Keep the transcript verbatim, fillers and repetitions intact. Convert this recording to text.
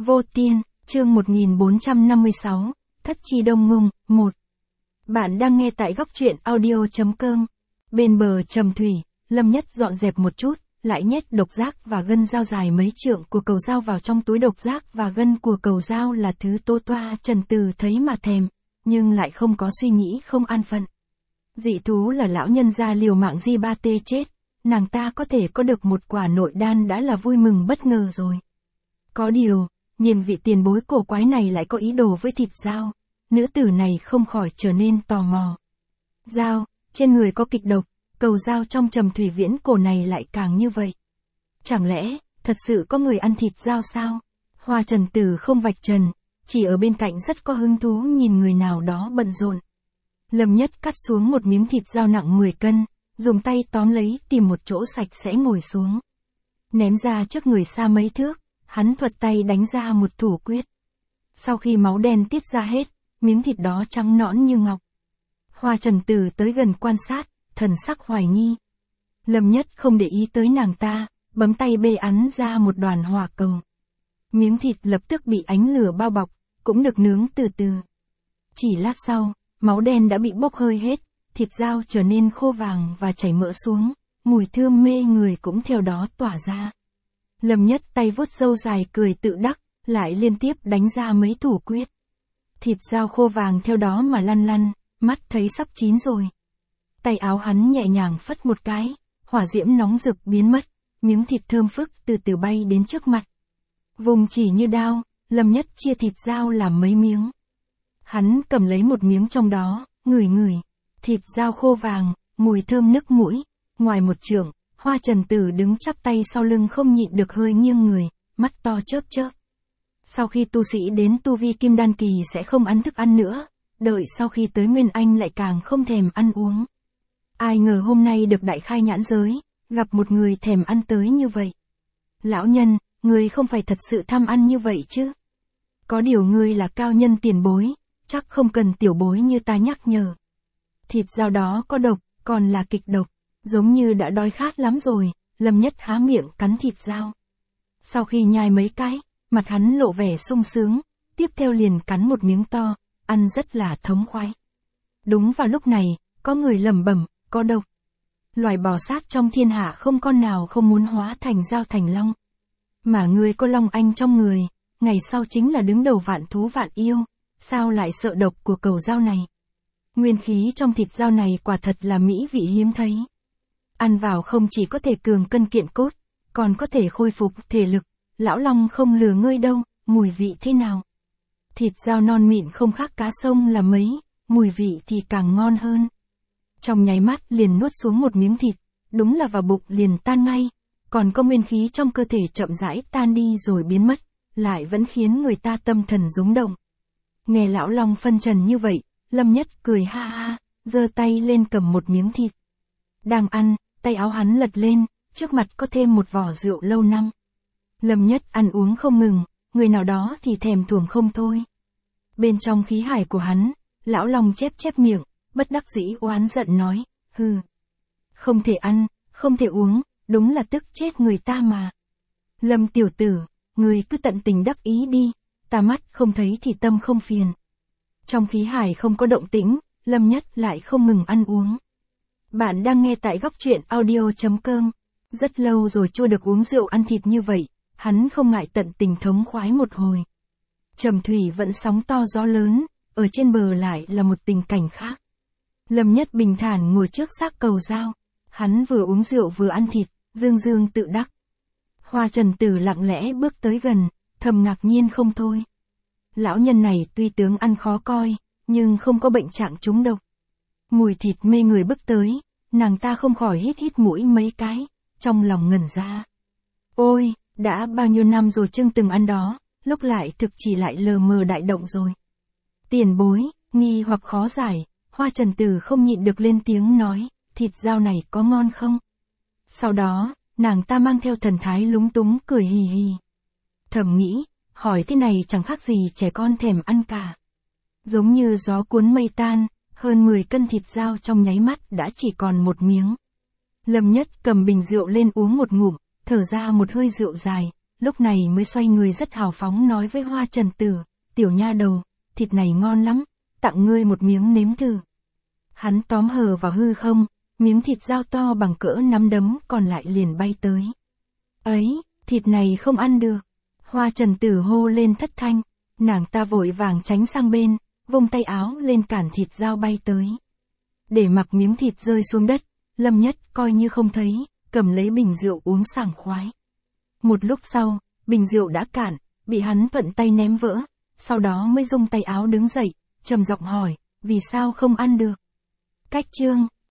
Vô Tiên, chương một nghìn bốn trăm năm mươi sáu, Thất Chi Đông Ngông, một. Bạn đang nghe tại góc truyện audio.com. Bên bờ trầm thủy, Lâm Nhất dọn dẹp một chút, lại nhét độc giác và gân dao dài mấy trượng của cầu dao vào trong túi. Độc giác và gân của cầu dao là thứ Tô Toa Trần Từ thấy mà thèm, nhưng lại không có suy nghĩ không an phận. Dị thú là lão nhân gia liều mạng di ba tê chết, nàng ta có thể có được một quả nội đan đã là vui mừng bất ngờ rồi. Có điều, nhìn vị tiền bối cổ quái này lại có ý đồ với thịt dao, nữ tử này không khỏi trở nên tò mò. Dao, trên người có kịch độc, cầu dao trong trầm thủy viễn cổ này lại càng như vậy. Chẳng lẽ, thật sự có người ăn thịt dao sao? Hoa Trần Tử không vạch trần, chỉ ở bên cạnh rất có hứng thú nhìn người nào đó bận rộn. Lâm Nhất cắt xuống một miếng thịt dao nặng mười cân, dùng tay tóm lấy tìm một chỗ sạch sẽ ngồi xuống. Ném ra trước người xa mấy thước, hắn thuật tay đánh ra một thủ quyết. Sau khi máu đen tiết ra hết, miếng thịt đó trắng nõn như ngọc. Hoa Trần Tử tới gần quan sát, thần sắc hoài nghi. Lâm Nhất không để ý tới nàng ta, bấm tay bê ắn ra một đoàn hỏa cầu. Miếng thịt lập tức bị ánh lửa bao bọc, cũng được nướng từ từ. Chỉ lát sau, máu đen đã bị bốc hơi hết, thịt dao trở nên khô vàng và chảy mỡ xuống, mùi thơm mê người cũng theo đó tỏa ra. Lâm Nhất tay vuốt râu dài cười tự đắc, lại liên tiếp đánh ra mấy thủ quyết. Thịt dao khô vàng theo đó mà lăn lăn, mắt thấy sắp chín rồi. Tay áo hắn nhẹ nhàng phất một cái, hỏa diễm nóng rực biến mất, miếng thịt thơm phức từ từ bay đến trước mặt. Vùng chỉ như đao, Lâm Nhất chia thịt dao làm mấy miếng. Hắn cầm lấy một miếng trong đó, ngửi ngửi, thịt dao khô vàng, mùi thơm nức mũi. Ngoài một trượng, Hoa Trần Tử đứng chắp tay sau lưng không nhịn được hơi nghiêng người, mắt to chớp chớp. Sau khi tu sĩ đến tu vi kim đan kỳ sẽ không ăn thức ăn nữa, đợi sau khi tới Nguyên Anh lại càng không thèm ăn uống. Ai ngờ hôm nay được đại khai nhãn giới, gặp một người thèm ăn tới như vậy. Lão nhân, ngươi không phải thật sự tham ăn như vậy chứ? Có điều ngươi là cao nhân tiền bối, chắc không cần tiểu bối như ta nhắc nhở. Thịt dao đó có độc, còn là kịch độc, giống như đã đói khát lắm rồi. Lâm Nhất há miệng cắn thịt dao. Sau khi nhai mấy cái, mặt hắn lộ vẻ sung sướng, tiếp theo liền cắn một miếng to, ăn rất là thống khoái. Đúng vào lúc này, có người lẩm bẩm, có độc. Loài bò sát trong thiên hạ không con nào không muốn hóa thành dao thành long. Mà ngươi có long anh trong người, ngày sau chính là đứng đầu vạn thú vạn yêu, sao lại sợ độc của cầu dao này? Nguyên khí trong thịt dao này quả thật là mỹ vị hiếm thấy. Ăn vào không chỉ có thể cường cân kiện cốt, còn có thể khôi phục thể lực. Lão Long không lừa ngươi đâu, mùi vị thế nào? Thịt dao non mịn không khác cá sông là mấy, mùi vị thì càng ngon hơn. Trong nháy mắt liền nuốt xuống một miếng thịt, đúng là vào bụng liền tan ngay, còn có nguyên khí trong cơ thể chậm rãi tan đi rồi biến mất, lại vẫn khiến người ta tâm thần rung động. Nghe Lão Long phân trần như vậy, Lâm Nhất cười ha ha, giơ tay lên cầm một miếng thịt. Đang ăn, tay áo hắn lật lên, trước mặt có thêm một vỏ rượu lâu năm. Lâm Nhất ăn uống không ngừng, người nào đó thì thèm thuồng không thôi. Bên trong khí hải của hắn, Lão Long chép chép miệng, bất đắc dĩ oán giận nói, hừ. Không thể ăn, không thể uống, đúng là tức chết người ta mà. Lâm tiểu tử, người cứ tận tình đắc ý đi, ta mắt không thấy thì tâm không phiền. Trong khí hải không có động tĩnh, Lâm Nhất lại không ngừng ăn uống. Bạn đang nghe tại góc truyện audio.com. Rất lâu rồi chưa được uống rượu ăn thịt như vậy, hắn không ngại tận tình thống khoái một hồi. Trầm thủy vẫn sóng to gió lớn, ở trên bờ lại là một tình cảnh khác. Lâm Nhất bình thản ngồi trước xác cầu dao, hắn vừa uống rượu vừa ăn thịt, dương dương tự đắc. Hoa Trần Tử lặng lẽ bước tới gần, thầm ngạc nhiên không thôi. Lão nhân này tuy tướng ăn khó coi, nhưng không có bệnh trạng trúng độc. Mùi thịt mê người bước tới, nàng ta không khỏi hít hít mũi mấy cái, trong lòng ngẩn ra. Ôi, đã bao nhiêu năm rồi chưa từng ăn đó, lúc lại thực chỉ lại lờ mờ đại động rồi. Tiền bối, nghi hoặc khó giải, Hoa Trần Tử không nhịn được lên tiếng nói, thịt dao này có ngon không? Sau đó, nàng ta mang theo thần thái lúng túng cười hì hì. Thầm nghĩ, hỏi thế này chẳng khác gì trẻ con thèm ăn cả. Giống như gió cuốn mây tan, hơn mười cân thịt dao trong nháy mắt đã chỉ còn một miếng. Lâm Nhất cầm bình rượu lên uống một ngụm, thở ra một hơi rượu dài, lúc này mới xoay người rất hào phóng nói với Hoa Trần Tử, tiểu nha đầu, thịt này ngon lắm, tặng ngươi một miếng nếm thử. Hắn tóm hờ vào hư không, miếng thịt dao to bằng cỡ nắm đấm còn lại liền bay tới. Ấy, thịt này không ăn được. Hoa Trần Tử hô lên thất thanh, nàng ta vội vàng tránh sang bên, vung tay áo lên cản thịt dao bay tới. Để mặc miếng thịt rơi xuống đất, Lâm Nhất coi như không thấy, cầm lấy bình rượu uống sảng khoái. Một lúc sau, bình rượu đã cạn, bị hắn thuận tay ném vỡ, sau đó mới dung tay áo đứng dậy, trầm giọng hỏi, vì sao không ăn được? Cách chương